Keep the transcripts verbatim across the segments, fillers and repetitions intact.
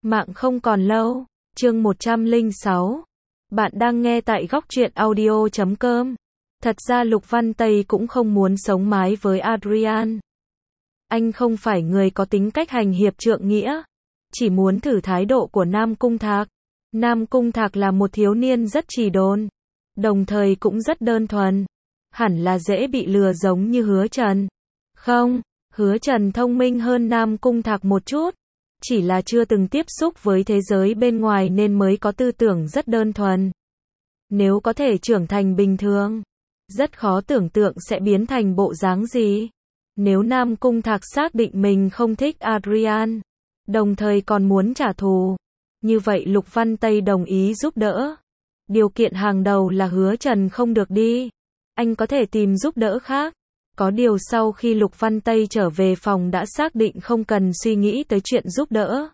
Mạng không còn lâu. Chương một trăm lẻ sáu. Bạn đang nghe tại góc truyện audio chấm com. Thật ra Lục Văn Tây cũng không muốn sống mái với Adrian. Anh không phải người có tính cách hành hiệp trượng nghĩa, chỉ muốn thử thái độ của Nam Cung Thạc. Nam Cung Thạc là một thiếu niên rất trì độn, đồng thời cũng rất đơn thuần. Hẳn là dễ bị lừa giống như Hứa Trần. Không, Hứa Trần thông minh hơn Nam Cung Thạc một chút, chỉ là chưa từng tiếp xúc với thế giới bên ngoài nên mới có tư tưởng rất đơn thuần. Nếu có thể trưởng thành bình thường, rất khó tưởng tượng sẽ biến thành bộ dáng gì. Nếu Nam Cung Thạc xác định mình không thích Adrian, đồng thời còn muốn trả thù, như vậy Lục Văn Tây đồng ý giúp đỡ. Điều kiện hàng đầu là Hứa Trần không được đi. Anh có thể tìm giúp đỡ khác. Có điều sau khi Lục Văn Tây trở về phòng đã xác định không cần suy nghĩ tới chuyện giúp đỡ.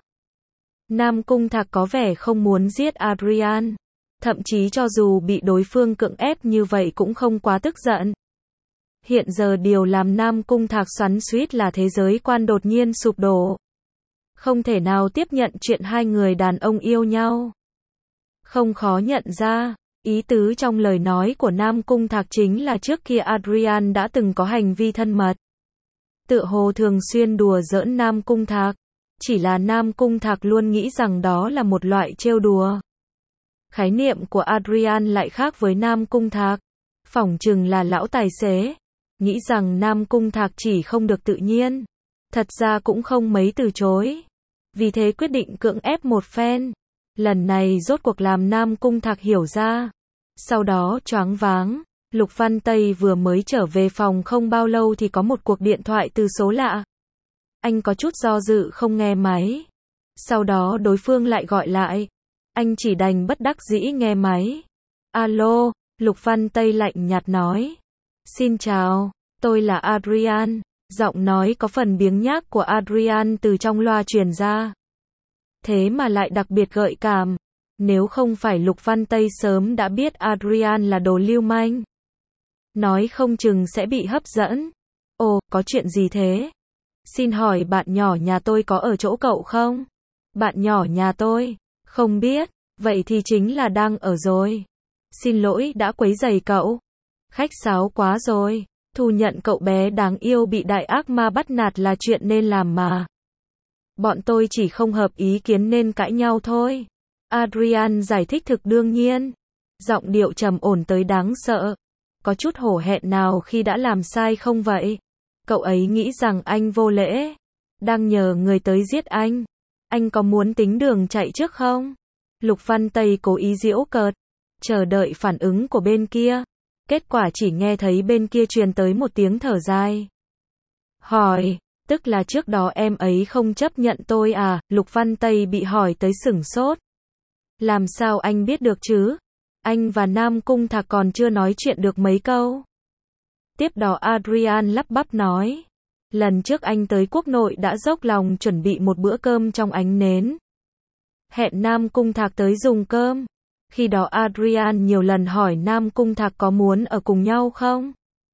Nam Cung Thạc có vẻ không muốn giết Adrian. Thậm chí cho dù bị đối phương cưỡng ép như vậy cũng không quá tức giận. Hiện giờ điều làm Nam Cung Thạc xoắn xuýt là thế giới quan đột nhiên sụp đổ. Không thể nào tiếp nhận chuyện hai người đàn ông yêu nhau. Không khó nhận ra, ý tứ trong lời nói của Nam Cung Thạc chính là trước kia Adrian đã từng có hành vi thân mật. Tựa hồ thường xuyên đùa giỡn Nam Cung Thạc. Chỉ là Nam Cung Thạc luôn nghĩ rằng đó là một loại trêu đùa. Khái niệm của Adrian lại khác với Nam Cung Thạc. Phỏng chừng là lão tài xế nghĩ rằng Nam Cung Thạc chỉ không được tự nhiên. Thật ra cũng không mấy từ chối. Vì thế quyết định cưỡng ép một phen. Lần này rốt cuộc làm Nam Cung Thạc hiểu ra. Sau đó choáng váng, Lục Văn Tây vừa mới trở về phòng không bao lâu thì có một cuộc điện thoại từ số lạ. Anh có chút do dự không nghe máy. Sau đó đối phương lại gọi lại. Anh chỉ đành bất đắc dĩ nghe máy. Alo, Lục Văn Tây lạnh nhạt nói. Xin chào, tôi là Adrian. Giọng nói có phần biếng nhác của Adrian từ trong loa truyền ra. Thế mà lại đặc biệt gợi cảm. Nếu không phải Lục Văn Tây sớm đã biết Adrian là đồ lưu manh, nói không chừng sẽ bị hấp dẫn. Ồ, có chuyện gì thế? Xin hỏi bạn nhỏ nhà tôi có ở chỗ cậu không? Bạn nhỏ nhà tôi? Không biết, vậy thì chính là đang ở rồi. Xin lỗi đã quấy rầy cậu. Khách sáo quá rồi. Thu nhận cậu bé đáng yêu bị đại ác ma bắt nạt là chuyện nên làm mà. Bọn tôi chỉ không hợp ý kiến nên cãi nhau thôi. Adrian giải thích thực đương nhiên. Giọng điệu trầm ổn tới đáng sợ. Có chút hổ hẹn nào khi đã làm sai không vậy? Cậu ấy nghĩ rằng anh vô lễ. Đang nhờ người tới giết anh. Anh có muốn tính đường chạy trước không? Lục Văn Tây cố ý giễu cợt. Chờ đợi phản ứng của bên kia. Kết quả chỉ nghe thấy bên kia truyền tới một tiếng thở dài. Hỏi, tức là trước đó em ấy không chấp nhận tôi à? Lục Văn Tây bị hỏi tới sửng sốt. Làm sao anh biết được chứ? Anh và Nam Cung Thạc còn chưa nói chuyện được mấy câu. Tiếp đó Adrian lắp bắp nói. Lần trước anh tới quốc nội đã dốc lòng chuẩn bị một bữa cơm trong ánh nến. Hẹn Nam Cung Thạc tới dùng cơm. Khi đó Adrian nhiều lần hỏi Nam Cung Thạc có muốn ở cùng nhau không?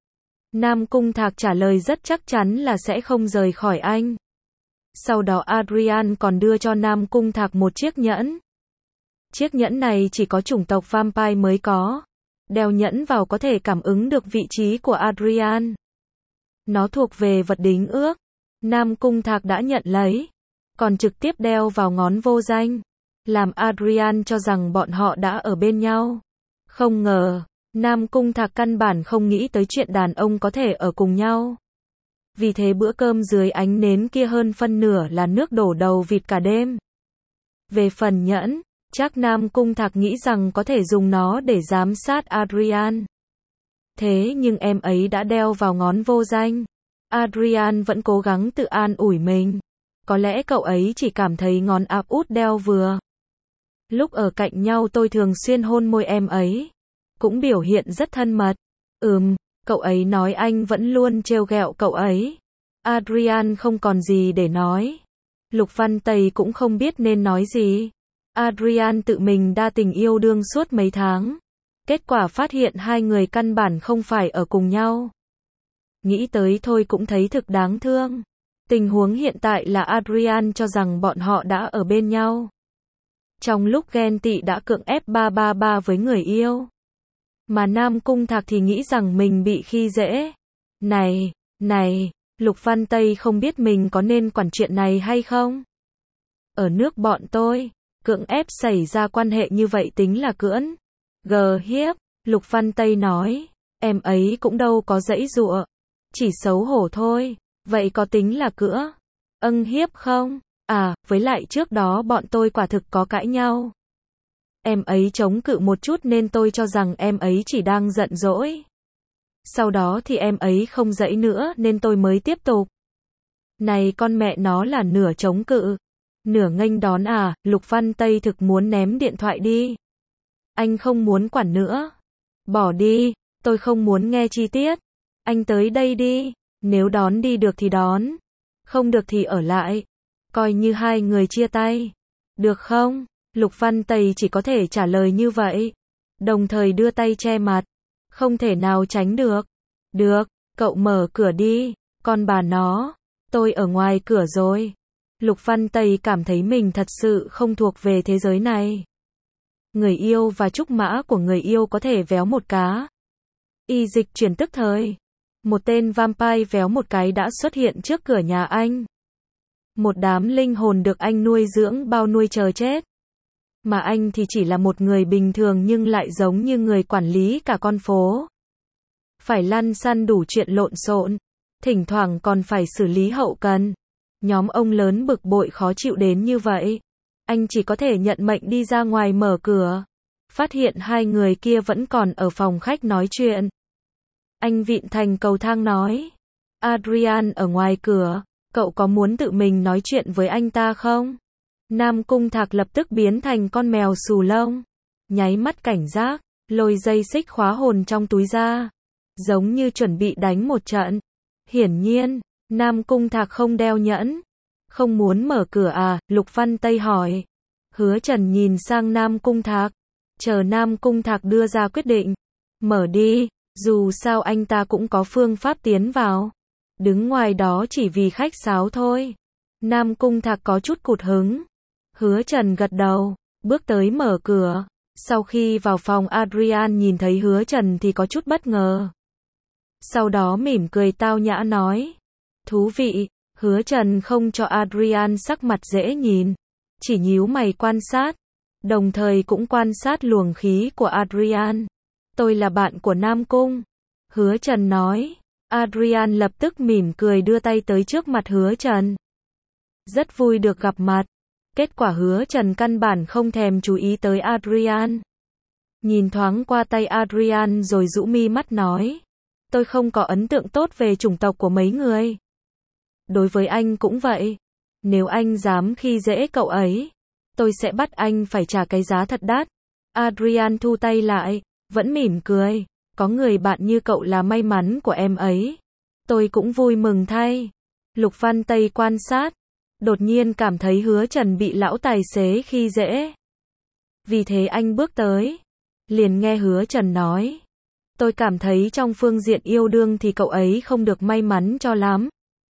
Nam Cung Thạc trả lời rất chắc chắn là sẽ không rời khỏi anh. Sau đó Adrian còn đưa cho Nam Cung Thạc một chiếc nhẫn. Chiếc nhẫn này chỉ có chủng tộc vampire mới có. Đeo nhẫn vào có thể cảm ứng được vị trí của Adrian. Nó thuộc về vật đính ước. Nam Cung Thạc đã nhận lấy, còn trực tiếp đeo vào ngón vô danh, làm Adrian cho rằng bọn họ đã ở bên nhau. Không ngờ, Nam Cung Thạc căn bản không nghĩ tới chuyện đàn ông có thể ở cùng nhau. Vì thế bữa cơm dưới ánh nến kia hơn phân nửa là nước đổ đầu vịt cả đêm. Về phần nhẫn, chắc Nam Cung Thạc nghĩ rằng có thể dùng nó để giám sát Adrian. Thế nhưng em ấy đã đeo vào ngón vô danh. Adrian vẫn cố gắng tự an ủi mình. Có lẽ cậu ấy chỉ cảm thấy ngón áp út đeo vừa. Lúc ở cạnh nhau tôi thường xuyên hôn môi em ấy. Cũng biểu hiện rất thân mật. Ừm, cậu ấy nói anh vẫn luôn trêu ghẹo cậu ấy. Adrian không còn gì để nói. Lục Văn Tây cũng không biết nên nói gì. Adrian tự mình đa tình yêu đương suốt mấy tháng. Kết quả phát hiện hai người căn bản không phải ở cùng nhau. Nghĩ tới thôi cũng thấy thực đáng thương. Tình huống hiện tại là Adrian cho rằng bọn họ đã ở bên nhau. Trong lúc ghen tị đã cưỡng ép ba ba ba với người yêu. Mà Nam Cung Thạc thì nghĩ rằng mình bị khi dễ. Này, này, Lục Văn Tây không biết mình có nên quản chuyện này hay không? Ở nước bọn tôi, cưỡng ép xảy ra quan hệ như vậy tính là cưỡng. Gờ hiếp, Lục Văn Tây nói, em ấy cũng đâu có giãy giụa, chỉ xấu hổ thôi, vậy có tính là cữa? Âng hiếp không? À, với lại trước đó bọn tôi quả thực có cãi nhau. Em ấy chống cự một chút nên tôi cho rằng em ấy chỉ đang giận dỗi. Sau đó thì em ấy không giãy nữa nên tôi mới tiếp tục. Này con mẹ nó là nửa chống cự, nửa nghênh đón à? Lục Văn Tây thực muốn ném điện thoại đi. Anh không muốn quản nữa. Bỏ đi, tôi không muốn nghe chi tiết. Anh tới đây đi, nếu đón đi được thì đón, không được thì ở lại. Coi như hai người chia tay. Được không? Lục Văn Tây chỉ có thể trả lời như vậy. Đồng thời đưa tay che mặt. Không thể nào tránh được. Được, cậu mở cửa đi. Con bà nó, tôi ở ngoài cửa rồi. Lục Văn Tây cảm thấy mình thật sự không thuộc về thế giới này. Người yêu và trúc mã của người yêu có thể véo một cá. Y dịch chuyển tức thời. Một tên vampire véo một cái đã xuất hiện trước cửa nhà anh. Một đám linh hồn được anh nuôi dưỡng bao nuôi chờ chết. Mà anh thì chỉ là một người bình thường nhưng lại giống như người quản lý cả con phố. Phải lăn xăn đủ chuyện lộn xộn. Thỉnh thoảng còn phải xử lý hậu cần. Nhóm ông lớn bực bội khó chịu đến như vậy. Anh chỉ có thể nhận mệnh đi ra ngoài mở cửa. Phát hiện hai người kia vẫn còn ở phòng khách nói chuyện. Anh vịn thành cầu thang nói. Adrian ở ngoài cửa. Cậu có muốn tự mình nói chuyện với anh ta không? Nam Cung Thạc lập tức biến thành con mèo xù lông. Nháy mắt cảnh giác. Lôi dây xích khóa hồn trong túi ra. Giống như chuẩn bị đánh một trận. Hiển nhiên, Nam Cung Thạc không đeo nhẫn. Không muốn mở cửa à? Lục Văn Tây hỏi. Hứa Trần nhìn sang Nam Cung Thạc. Chờ Nam Cung Thạc đưa ra quyết định. Mở đi, dù sao anh ta cũng có phương pháp tiến vào. Đứng ngoài đó chỉ vì khách sáo thôi. Nam Cung Thạc có chút cụt hứng. Hứa Trần gật đầu, bước tới mở cửa. Sau khi vào phòng Adrian nhìn thấy Hứa Trần thì có chút bất ngờ. Sau đó mỉm cười tao nhã nói. Thú vị. Hứa Trần không cho Adrian sắc mặt dễ nhìn. Chỉ nhíu mày quan sát. Đồng thời cũng quan sát luồng khí của Adrian. Tôi là bạn của Nam Cung. Hứa Trần nói. Adrian lập tức mỉm cười đưa tay tới trước mặt Hứa Trần. Rất vui được gặp mặt. Kết quả Hứa Trần căn bản không thèm chú ý tới Adrian. Nhìn thoáng qua tay Adrian rồi rũ mi mắt nói. Tôi không có ấn tượng tốt về chủng tộc của mấy người. Đối với anh cũng vậy. Nếu anh dám khi dễ cậu ấy, tôi sẽ bắt anh phải trả cái giá thật đắt. Adrian thu tay lại, vẫn mỉm cười. Có người bạn như cậu là may mắn của em ấy. Tôi cũng vui mừng thay. Lục Văn Tây quan sát. Đột nhiên cảm thấy Hứa Trần bị lão tài xế khi dễ. Vì thế anh bước tới. Liền nghe Hứa Trần nói. Tôi cảm thấy trong phương diện yêu đương thì cậu ấy không được may mắn cho lắm.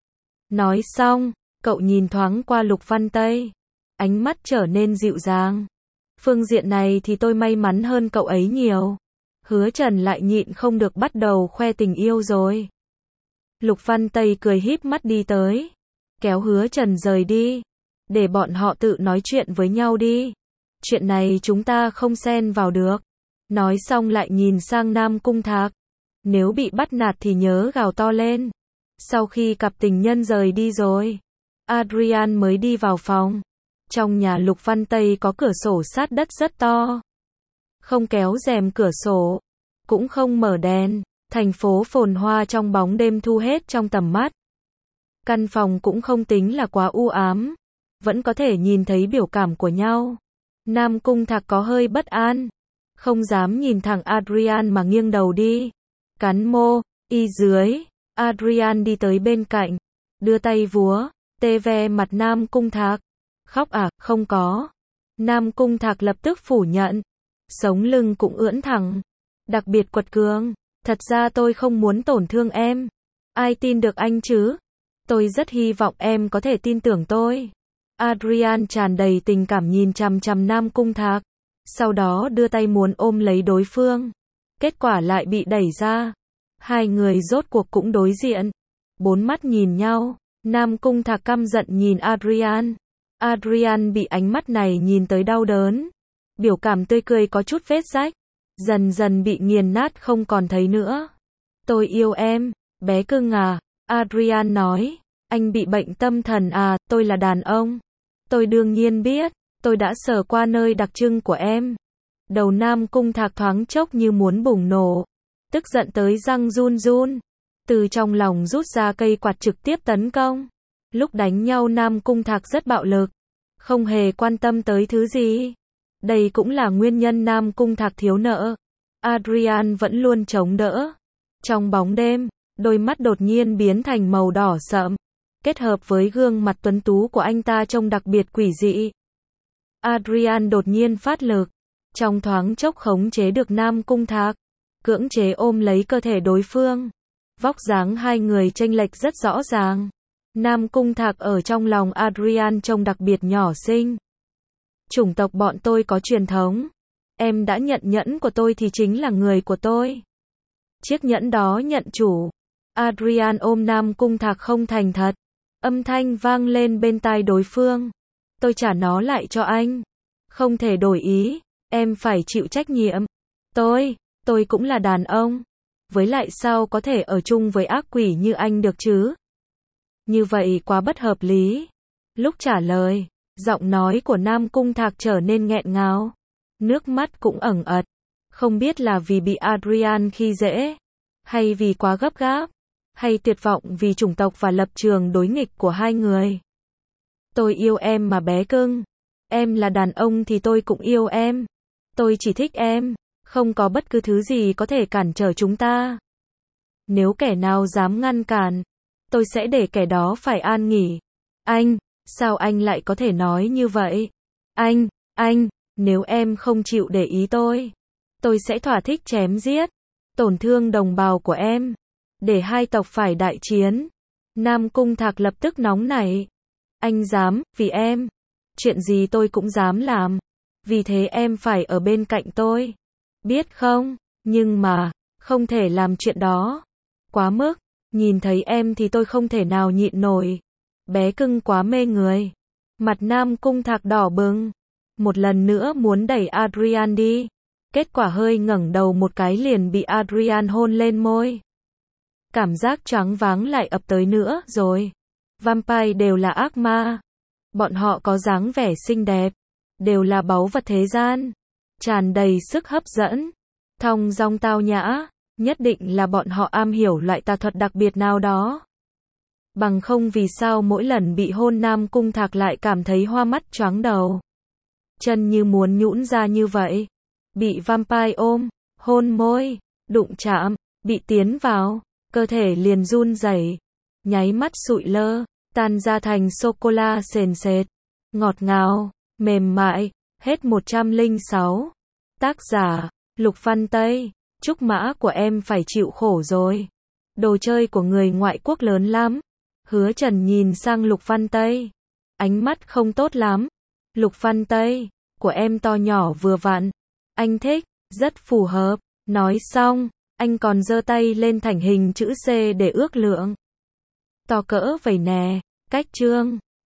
Nói xong, cậu nhìn thoáng qua Lục Văn Tây. Ánh mắt trở nên dịu dàng. Phương diện này thì tôi may mắn hơn cậu ấy nhiều. Hứa Trần lại nhịn không được bắt đầu khoe tình yêu rồi. Lục Văn Tây cười híp mắt đi tới. Kéo Hứa Trần rời đi. Để bọn họ tự nói chuyện với nhau đi. Chuyện này chúng ta không xen vào được. Nói xong lại nhìn sang Nam Cung Thạc. Nếu bị bắt nạt thì nhớ gào to lên. Sau khi cặp tình nhân rời đi rồi, Adrian mới đi vào phòng. Trong nhà Lục Văn Tây có cửa sổ sát đất rất to. Không kéo rèm cửa sổ, cũng không mở đèn. Thành phố phồn hoa trong bóng đêm thu hết trong tầm mắt. Căn phòng cũng không tính là quá u ám. Vẫn có thể nhìn thấy biểu cảm của nhau. Nam Cung Thạc có hơi bất an. Không dám nhìn thẳng Adrian mà nghiêng đầu đi. Cắn môi, y dưới. Adrian đi tới bên cạnh. Đưa tay vúa, tê ve mặt Nam Cung Thạc. Khóc à? Không có. Nam Cung Thạc lập tức phủ nhận. Sống lưng cũng ưỡn thẳng. Đặc biệt quật cường. Thật ra tôi không muốn tổn thương em. Ai tin được anh chứ? Tôi rất hy vọng em có thể tin tưởng tôi. Adrian tràn đầy tình cảm nhìn chằm chằm Nam Cung Thạc, sau đó đưa tay muốn ôm lấy đối phương. Kết quả lại bị đẩy ra. Hai người rốt cuộc cũng đối diện. Bốn mắt nhìn nhau. Nam Cung Thạc căm giận nhìn Adrian. Adrian bị ánh mắt này nhìn tới đau đớn. Biểu cảm tươi cười có chút vết rách. Dần dần bị nghiền nát không còn thấy nữa. Tôi yêu em, bé cưng à. Adrian nói. Anh bị bệnh tâm thần à, tôi là đàn ông. Tôi đương nhiên biết. Tôi đã sờ qua nơi đặc trưng của em. Đầu Nam Cung Thạc thoáng chốc như muốn bùng nổ. Tức giận tới răng run run. Từ trong lòng rút ra cây quạt trực tiếp tấn công. Lúc đánh nhau Nam Cung Thạc rất bạo lực. Không hề quan tâm tới thứ gì. Đây cũng là nguyên nhân Nam Cung Thạc thiếu nợ. Adrian vẫn luôn chống đỡ. Trong bóng đêm, đôi mắt đột nhiên biến thành màu đỏ sậm. Kết hợp với gương mặt tuấn tú của anh ta trông đặc biệt quỷ dị. Adrian đột nhiên phát lực. Trong thoáng chốc khống chế được Nam Cung Thạc. Cưỡng chế ôm lấy cơ thể đối phương. Vóc dáng hai người chênh lệch rất rõ ràng. Nam Cung Thạc ở trong lòng Adrian trông đặc biệt nhỏ xinh. Chủng tộc bọn tôi có truyền thống. Em đã nhận nhẫn của tôi thì chính là người của tôi. Chiếc nhẫn đó nhận chủ. Adrian ôm Nam Cung Thạc không thành thật. Âm thanh vang lên bên tai đối phương. Tôi trả nó lại cho anh. Không thể đổi ý. Em phải chịu trách nhiệm. Tôi, tôi cũng là đàn ông. Với lại sao có thể ở chung với ác quỷ như anh được chứ? Như vậy quá bất hợp lý. Lúc trả lời, giọng nói của Nam Cung Thạc trở nên nghẹn ngào. Nước mắt cũng ẩn ật. Không biết là vì bị Adrian khi dễ, hay vì quá gấp gáp, hay tuyệt vọng vì chủng tộc và lập trường đối nghịch của hai người. Tôi yêu em mà bé cưng. Em là đàn ông thì tôi cũng yêu em. Tôi chỉ thích em. Không có bất cứ thứ gì có thể cản trở chúng ta. Nếu kẻ nào dám ngăn cản, tôi sẽ để kẻ đó phải an nghỉ. Anh, sao anh lại có thể nói như vậy? Anh, anh, nếu em không chịu để ý tôi, tôi sẽ thỏa thích chém giết, tổn thương đồng bào của em, để hai tộc phải đại chiến. Nam Cung Thạc lập tức nóng nảy. Anh dám, vì em, chuyện gì tôi cũng dám làm. Vì thế em phải ở bên cạnh tôi. Biết không? Nhưng mà, không thể làm chuyện đó. Quá mức, nhìn thấy em thì tôi không thể nào nhịn nổi. Bé cưng quá mê người. Mặt Nam Cung Thạc đỏ bừng. Một lần nữa muốn đẩy Adrian đi. Kết quả hơi ngẩng đầu một cái liền bị Adrian hôn lên môi. Cảm giác choáng váng lại ập tới nữa rồi. Vampire đều là ác ma. Bọn họ có dáng vẻ xinh đẹp. Đều là báu vật thế gian. Tràn đầy sức hấp dẫn. Thong dong tao nhã. Nhất định là bọn họ am hiểu loại tà thuật đặc biệt nào đó. Bằng không vì sao mỗi lần bị hôn Nam Cung Thạc lại cảm thấy hoa mắt choáng đầu. Chân như muốn nhũn ra như vậy. Bị vampire ôm, hôn môi, đụng chạm, bị tiến vào, cơ thể liền run rẩy, nháy mắt sụi lơ, tan ra thành sô-cô-la sền sệt, ngọt ngào, mềm mại. Hết một trăm lẻ sáu. Tác giả, Lục Văn Tây. Trúc mã của em phải chịu khổ rồi. Đồ chơi của người ngoại quốc lớn lắm. Hứa Trần nhìn sang Lục Văn Tây. Ánh mắt không tốt lắm. Lục Văn Tây, của em to nhỏ vừa vặn. Anh thích, rất phù hợp. Nói xong, anh còn giơ tay lên thành hình chữ C để ước lượng. To cỡ vầy nè, cách chương.